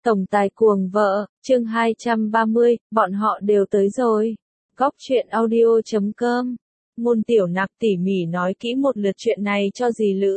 Tổng tài cuồng vợ, chương 230, bọn họ đều tới rồi. Góc truyện audio.com. Ngôn Tiểu Nặc tỉ mỉ nói kỹ một lượt chuyện này cho dì Lữ.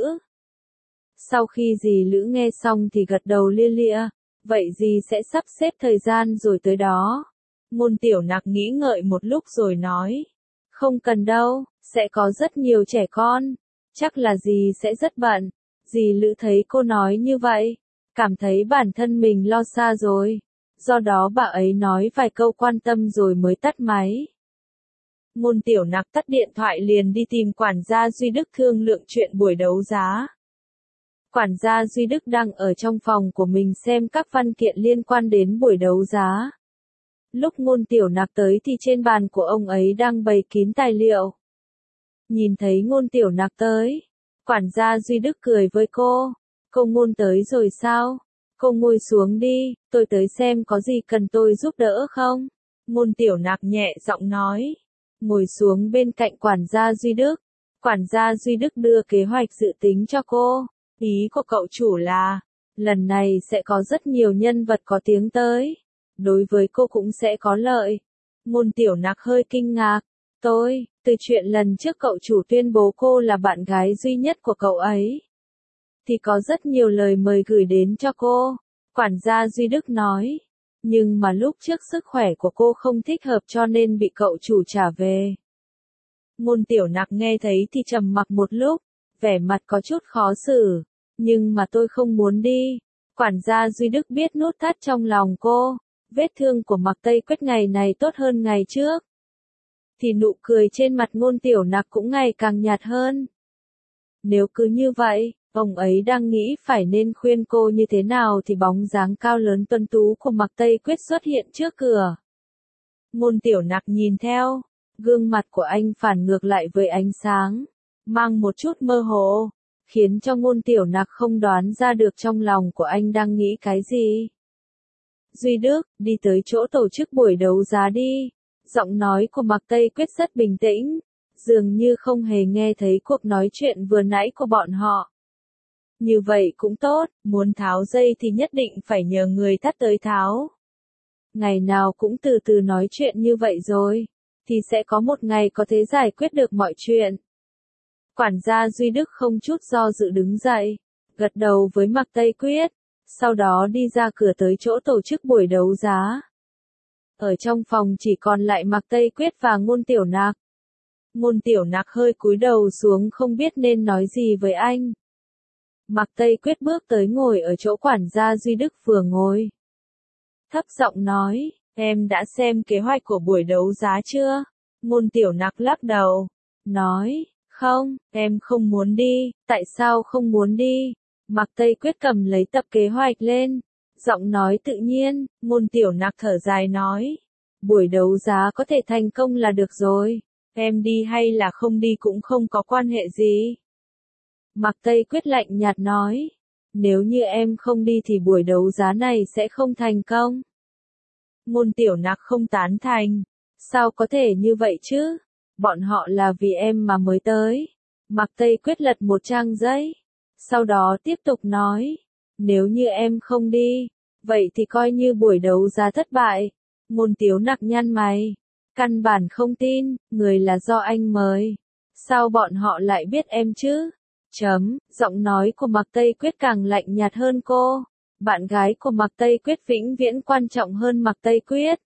Sau khi dì Lữ nghe xong thì gật đầu lia lịa, vậy dì sẽ sắp xếp thời gian rồi tới đó. Ngôn Tiểu Nặc nghĩ ngợi một lúc rồi nói, không cần đâu, sẽ có rất nhiều trẻ con, chắc là dì sẽ rất bận. Dì Lữ thấy cô nói như vậy, cảm thấy bản thân mình lo xa rồi, do đó bà ấy nói vài câu quan tâm rồi mới tắt máy. Ngôn Tiểu Nặc tắt điện thoại liền đi tìm quản gia Duy Đức thương lượng chuyện buổi đấu giá. Quản gia Duy Đức đang ở trong phòng của mình xem các văn kiện liên quan đến buổi đấu giá. Lúc Ngôn Tiểu Nặc tới thì trên bàn của ông ấy đang bày kín tài liệu. Nhìn thấy Ngôn Tiểu Nặc tới, quản gia Duy Đức cười với cô Ngôn tới rồi sao? Cô ngồi xuống đi, tôi tới xem có gì cần tôi giúp đỡ không? Ngôn Tiểu Nặc nhẹ giọng nói. Ngồi xuống bên cạnh quản gia Duy Đức. Quản gia Duy Đức đưa kế hoạch dự tính cho cô. Ý của cậu chủ là, lần này sẽ có rất nhiều nhân vật có tiếng tới. Đối với cô cũng sẽ có lợi. Ngôn Tiểu Nặc hơi kinh ngạc. Từ chuyện lần trước cậu chủ tuyên bố cô là bạn gái duy nhất của cậu ấy, thì có rất nhiều lời mời gửi đến cho cô. Quản gia Duy Đức nói. Nhưng mà lúc trước sức khỏe của cô không thích hợp cho nên bị cậu chủ trả về. Ngôn Tiểu Nặc nghe thấy thì trầm mặc một lúc, vẻ mặt có chút khó xử. Nhưng mà tôi không muốn đi. Quản gia Duy Đức biết nút thắt trong lòng cô. Vết thương của Mạc Tây Quyết ngày này tốt hơn ngày trước. Thì nụ cười trên mặt Ngôn Tiểu Nặc cũng ngày càng nhạt hơn. Nếu cứ như vậy, ông ấy đang nghĩ phải nên khuyên cô như thế nào thì bóng dáng cao lớn tuấn tú của Mạc Tây Quyết xuất hiện trước cửa. Ngôn Tiểu Nặc nhìn theo, gương mặt của anh phản ngược lại với ánh sáng, mang một chút mơ hồ, khiến cho Ngôn Tiểu Nặc không đoán ra được trong lòng của anh đang nghĩ cái gì. Duy Đức, đi tới chỗ tổ chức buổi đấu giá đi. Giọng nói của Mạc Tây Quyết rất bình tĩnh, dường như không hề nghe thấy cuộc nói chuyện vừa nãy của bọn họ. Như vậy cũng tốt, muốn tháo dây thì nhất định phải nhờ người thắt tới tháo. Ngày nào cũng từ từ nói chuyện như vậy rồi, thì sẽ có một ngày có thể giải quyết được mọi chuyện. Quản gia Duy Đức không chút do dự đứng dậy, gật đầu với Mạc Tây Quyết, sau đó đi ra cửa tới chỗ tổ chức buổi đấu giá. Ở trong phòng chỉ còn lại Mạc Tây Quyết và Ngôn Tiểu Nặc. Ngôn Tiểu Nặc hơi cúi đầu xuống không biết nên nói gì với anh. Mạc Tây Quyết bước tới ngồi ở chỗ quản gia Duy Đức vừa ngồi. Thấp giọng nói, em đã xem kế hoạch của buổi đấu giá chưa? Ngôn Tiểu Nặc lắc đầu, nói, không, em không muốn đi. Tại sao không muốn đi? Mạc Tây Quyết cầm lấy tập kế hoạch lên. Giọng nói tự nhiên, Ngôn Tiểu Nặc thở dài nói, buổi đấu giá có thể thành công là được rồi, em đi hay là không đi cũng không có quan hệ gì. Mạc Tây Quyết lạnh nhạt nói, nếu như em không đi thì buổi đấu giá này sẽ không thành công. Ngôn Tiểu Nặc không tán thành, sao có thể như vậy chứ, bọn họ là vì em mà mới tới. Mạc Tây Quyết lật một trang giấy, sau đó tiếp tục nói, nếu như em không đi, vậy thì coi như buổi đấu giá thất bại. Ngôn Tiểu Nặc nhăn mày, căn bản không tin, người là do anh mời. Sao bọn họ lại biết em chứ? Giọng nói của Mạc Tây Quyết càng lạnh nhạt hơn cô. Bạn gái của Mạc Tây Quyết vĩnh viễn quan trọng hơn Mạc Tây Quyết.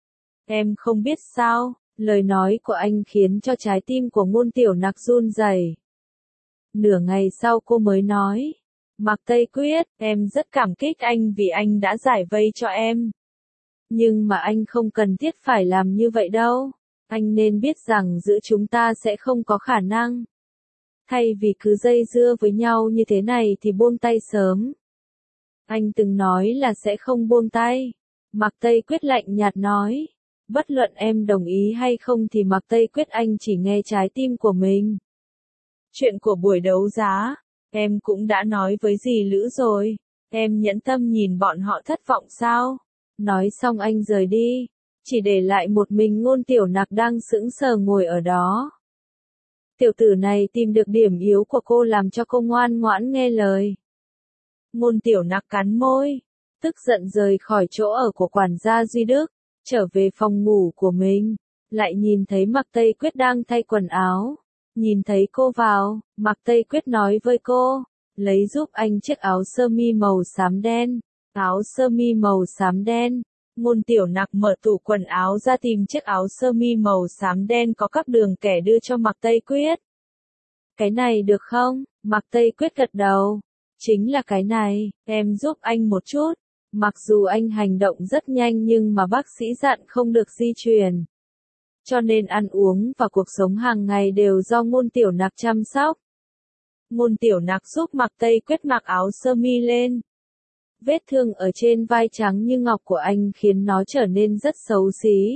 Em không biết sao, lời nói của anh khiến cho trái tim của Ngôn Tiểu Nặc run rẩy. Nửa ngày sau cô mới nói, Mạc Tây Quyết, em rất cảm kích anh vì anh đã giải vây cho em. Nhưng mà anh không cần thiết phải làm như vậy đâu. Anh nên biết rằng giữa chúng ta sẽ không có khả năng. Thay vì cứ dây dưa với nhau như thế này thì buông tay sớm. Anh từng nói là sẽ không buông tay. Mạc Tây Quyết lạnh nhạt nói. Bất luận em đồng ý hay không thì Mạc Tây Quyết anh chỉ nghe trái tim của mình. Chuyện của buổi đấu giá, em cũng đã nói với dì Lữ rồi. Em nhẫn tâm nhìn bọn họ thất vọng sao? Nói xong anh rời đi, chỉ để lại một mình Ngôn Tiểu Nặc đang sững sờ ngồi ở đó. Tiểu tử này tìm được điểm yếu của cô làm cho cô ngoan ngoãn nghe lời. Ngôn Tiểu Nặc cắn môi. tức giận rời khỏi chỗ ở của quản gia Duy Đức, trở về phòng ngủ của mình, lại nhìn thấy Mạc Tây Quyết đang thay quần áo. Nhìn thấy cô vào, Mạc Tây Quyết nói với cô, lấy giúp anh chiếc áo sơ mi màu xám đen. Áo sơ mi màu xám đen. Ngôn Tiểu Nặc mở tủ quần áo ra tìm chiếc áo sơ mi màu xám đen có các đường kẻ đưa cho Mạc Tây Quyết. Cái này được không? Mạc Tây Quyết gật đầu. Chính là cái này, em giúp anh một chút. Mặc dù anh hành động rất nhanh nhưng mà bác sĩ dặn không được di truyền. Cho nên ăn uống và cuộc sống hàng ngày đều do Ngôn Tiểu Nặc chăm sóc. Ngôn Tiểu Nặc giúp Mạc Tây Quyết mặc áo sơ mi lên. Vết thương ở trên vai trắng như ngọc của anh khiến nó trở nên rất xấu xí.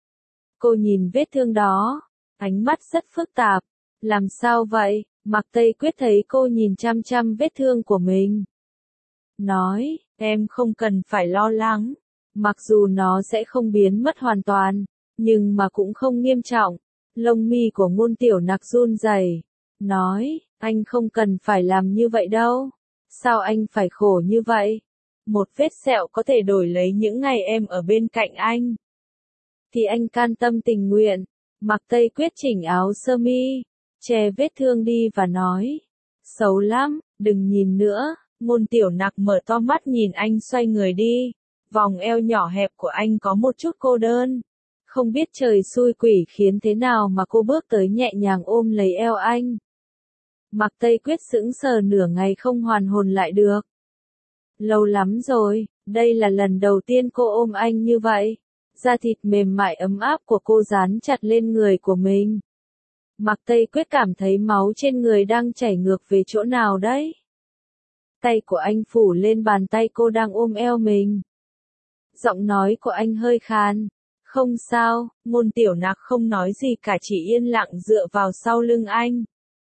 Cô nhìn vết thương đó, ánh mắt rất phức tạp. Làm sao vậy? Mạc Tây Quyết thấy cô nhìn chăm chăm vết thương của mình. Nói, em không cần phải lo lắng. Mặc dù nó sẽ không biến mất hoàn toàn, nhưng mà cũng không nghiêm trọng. Lông mi của Ngôn Tiểu Nặc run rẩy, nói, anh không cần phải làm như vậy đâu. Sao anh phải khổ như vậy? Một vết sẹo có thể đổi lấy những ngày em ở bên cạnh anh. Thì anh can tâm tình nguyện. Mạc Tây Quyết chỉnh áo sơ mi, che vết thương đi và nói, xấu lắm, đừng nhìn nữa. Ngôn Tiểu Nặc mở to mắt nhìn anh xoay người đi. Vòng eo nhỏ hẹp của anh có một chút cô đơn. Không biết trời xui quỷ khiến thế nào mà cô bước tới nhẹ nhàng ôm lấy eo anh. Mạc Tây Quyết sững sờ nửa ngày không hoàn hồn lại được. Lâu lắm rồi, đây là lần đầu tiên cô ôm anh như vậy. Da thịt mềm mại ấm áp của cô dán chặt lên người của mình. Mạc Tây Quyết cảm thấy máu trên người đang chảy ngược về chỗ nào đấy. Tay của anh phủ lên bàn tay cô đang ôm eo mình. Giọng nói của anh hơi khàn. Không sao, Ngôn Tiểu Nặc không nói gì cả, chỉ yên lặng dựa vào sau lưng anh.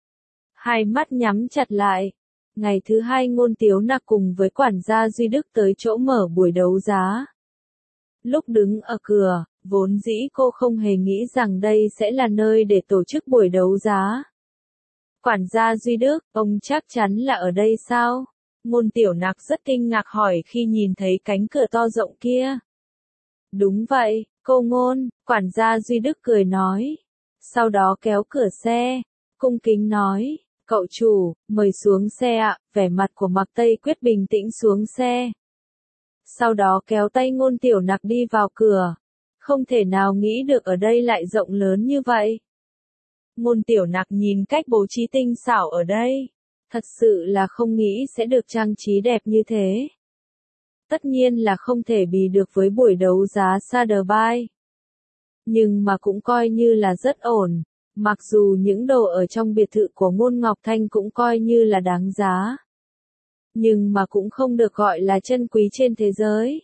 Hai mắt nhắm chặt lại. Ngày thứ hai Ngôn Tiểu Nặc cùng với quản gia Duy Đức tới chỗ mở buổi đấu giá. Lúc đứng ở cửa, vốn dĩ cô không hề nghĩ rằng đây sẽ là nơi để tổ chức buổi đấu giá. Quản gia Duy Đức, ông chắc chắn là ở đây sao? Ngôn Tiểu Nặc rất kinh ngạc hỏi khi nhìn thấy cánh cửa to rộng kia. Đúng vậy, cô Ngôn, quản gia Duy Đức cười nói. Sau đó kéo cửa xe, cung kính nói, cậu chủ, mời xuống xe ạ. Vẻ mặt của Mạc Tây Quyết bình tĩnh xuống xe. Sau đó kéo tay Ngôn Tiểu Nặc đi vào cửa. Không thể nào nghĩ được ở đây lại rộng lớn như vậy. Ngôn Tiểu Nặc nhìn cách bố trí tinh xảo ở đây. Thật sự là không nghĩ sẽ được trang trí đẹp như thế. Tất nhiên là không thể bì được với buổi đấu giá Sotheby's. Nhưng mà cũng coi như là rất ổn. Mặc dù những đồ ở trong biệt thự của Ngôn Ngọc Thanh cũng coi như là đáng giá. Nhưng mà cũng không được gọi là chân quý trên thế giới.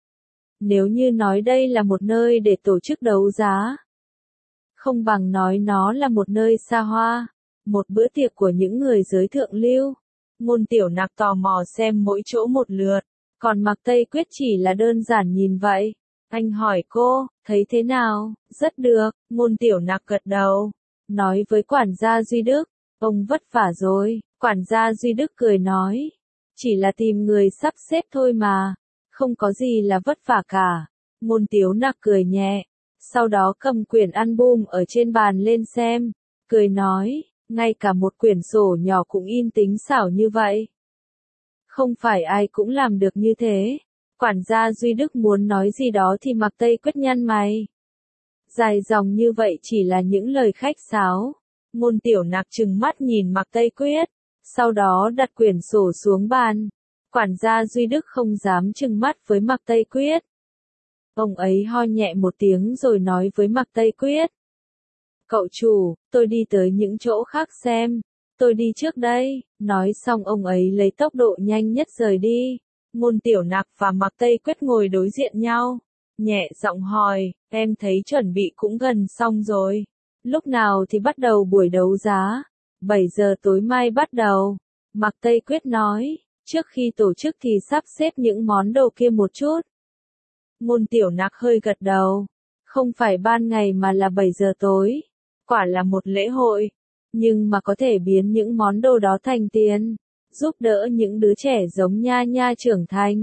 Nếu như nói đây là một nơi để tổ chức đấu giá, không bằng nói nó là một nơi xa hoa, một bữa tiệc của những người giới thượng lưu. Ngôn Tiểu Nặc tò mò xem mỗi chỗ một lượt, còn Mạc Tây Quyết chỉ là đơn giản nhìn vậy. Anh hỏi cô, thấy thế nào? Rất được, Ngôn Tiểu Nặc gật đầu, nói với quản gia Duy Đức, ông vất vả rồi. Quản gia Duy Đức cười nói, chỉ là tìm người sắp xếp thôi mà, không có gì là vất vả cả. Ngôn Tiểu Nặc cười nhẹ, sau đó cầm quyển album ở trên bàn lên xem, cười nói, ngay cả một quyển sổ nhỏ cũng in tính xảo như vậy. Không phải ai cũng làm được như thế. Quản gia Duy Đức muốn nói gì đó thì Mạc Tây Quyết nhăn mày. Dài dòng như vậy chỉ là những lời khách sáo. Ngôn Tiểu Nặc trừng mắt nhìn Mạc Tây Quyết, sau đó đặt quyển sổ xuống bàn. Quản gia Duy Đức không dám trừng mắt với Mạc Tây Quyết. Ông ấy ho nhẹ một tiếng rồi nói với Mạc Tây Quyết. Cậu chủ, tôi đi tới những chỗ khác xem. Tôi đi trước đây. Nói xong ông ấy lấy tốc độ nhanh nhất rời đi. Ngôn Tiểu Nặc và Mạc Tây Quyết ngồi đối diện nhau. Nhẹ giọng hỏi, em thấy chuẩn bị cũng gần xong rồi. Lúc nào thì bắt đầu buổi đấu giá? 7 giờ tối mai bắt đầu. Mạc Tây Quyết nói, trước khi tổ chức thì sắp xếp những món đồ kia một chút. Ngôn Tiểu Nặc hơi gật đầu. Không phải ban ngày mà là 7 giờ tối. Quả là một lễ hội. Nhưng mà có thể biến những món đồ đó thành tiền. Giúp đỡ những đứa trẻ giống Nha Nha trưởng thành.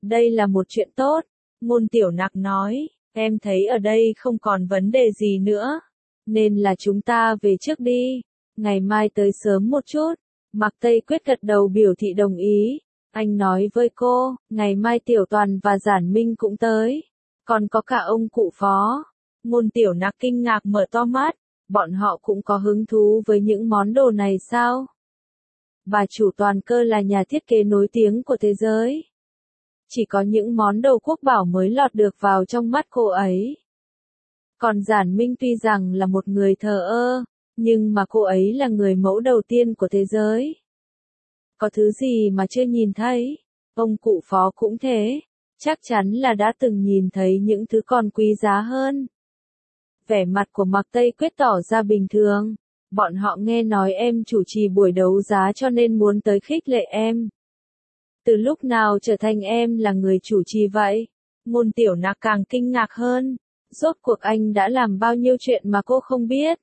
đây là một chuyện tốt. Ngôn Tiểu Nặc nói, em thấy ở đây không còn vấn đề gì nữa. Nên là chúng ta về trước đi. Ngày mai tới sớm một chút. Mạc Tây Quyết gật đầu biểu thị đồng ý. Anh nói với cô, ngày mai Tiểu Toàn và Giản Minh cũng tới. Còn có cả ông cụ Phó. Ngôn Tiểu Nặc kinh ngạc mở to mắt. Bọn họ cũng có hứng thú với những món đồ này sao? Bà chủ Toàn Cơ là nhà thiết kế nổi tiếng của thế giới. Chỉ có những món đồ quốc bảo mới lọt được vào trong mắt cô ấy. Còn Giản Minh tuy rằng là một người thờ ơ, nhưng mà cô ấy là người mẫu đầu tiên của thế giới. Có thứ gì mà chưa nhìn thấy? Ông cụ Phó cũng thế, chắc chắn là đã từng nhìn thấy những thứ còn quý giá hơn. Vẻ mặt của Mạc Tây Quyết tỏ ra bình thường. Bọn họ nghe nói em chủ trì buổi đấu giá cho nên muốn tới khích lệ em. Từ lúc nào trở thành em là người chủ trì vậy? Ngôn Tiểu Nặc càng kinh ngạc hơn. Rốt cuộc anh đã làm bao nhiêu chuyện mà cô không biết?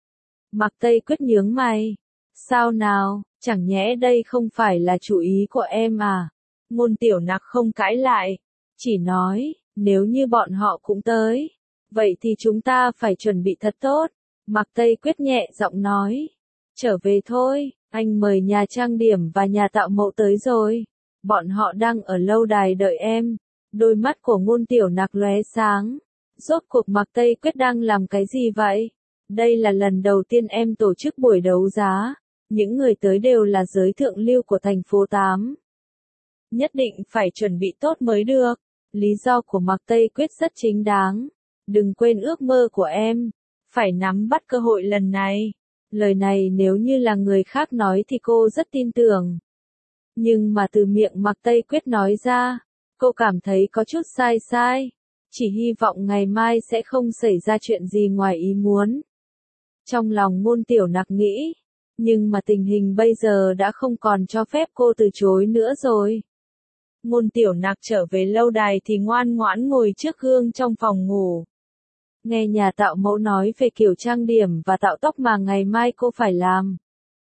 Mạc Tây Quyết nhướng mày. Sao nào, chẳng nhẽ đây không phải là chủ ý của em à? Ngôn Tiểu Nặc không cãi lại. Chỉ nói, nếu như bọn họ cũng tới. Vậy thì chúng ta phải chuẩn bị thật tốt. Mạc Tây Quyết nhẹ giọng nói. Trở về thôi, anh mời nhà trang điểm và nhà tạo mẫu tới rồi. Bọn họ đang ở lâu đài đợi em. Đôi mắt của Ngôn Tiểu Nặc lóe sáng. Rốt cuộc Mạc Tây Quyết đang làm cái gì vậy? Đây là lần đầu tiên em tổ chức buổi đấu giá. Những người tới đều là giới thượng lưu của thành phố 8. Nhất định phải chuẩn bị tốt mới được. Lý do của Mạc Tây Quyết rất chính đáng. Đừng quên ước mơ của em. Phải nắm bắt cơ hội lần này. Lời này nếu như là người khác nói thì cô rất tin tưởng. Nhưng mà từ miệng Mạc Tây Quyết nói ra, cô cảm thấy có chút sai sai. Chỉ hy vọng ngày mai sẽ không xảy ra chuyện gì ngoài ý muốn. Trong lòng Ngôn Tiểu Nặc nghĩ. Nhưng mà tình hình bây giờ đã không còn cho phép cô từ chối nữa rồi. Ngôn Tiểu Nặc trở về lâu đài thì ngoan ngoãn ngồi trước gương trong phòng ngủ. Nghe nhà tạo mẫu nói về kiểu trang điểm và tạo tóc mà ngày mai cô phải làm.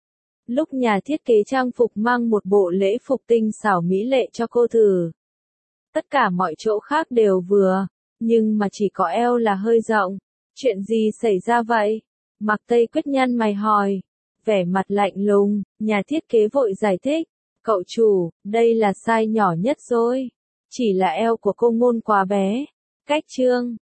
Lúc nhà thiết kế trang phục mang một bộ lễ phục tinh xảo mỹ lệ cho cô thử. Tất cả mọi chỗ khác đều vừa, nhưng mà chỉ có eo là hơi rộng. Chuyện gì xảy ra vậy? Mạc Tây Quyết nhăn mày hỏi. Vẻ mặt lạnh lùng, nhà thiết kế vội giải thích. Cậu chủ, đây là size nhỏ nhất rồi. Chỉ là eo của cô Ngôn quá bé. Cách trương.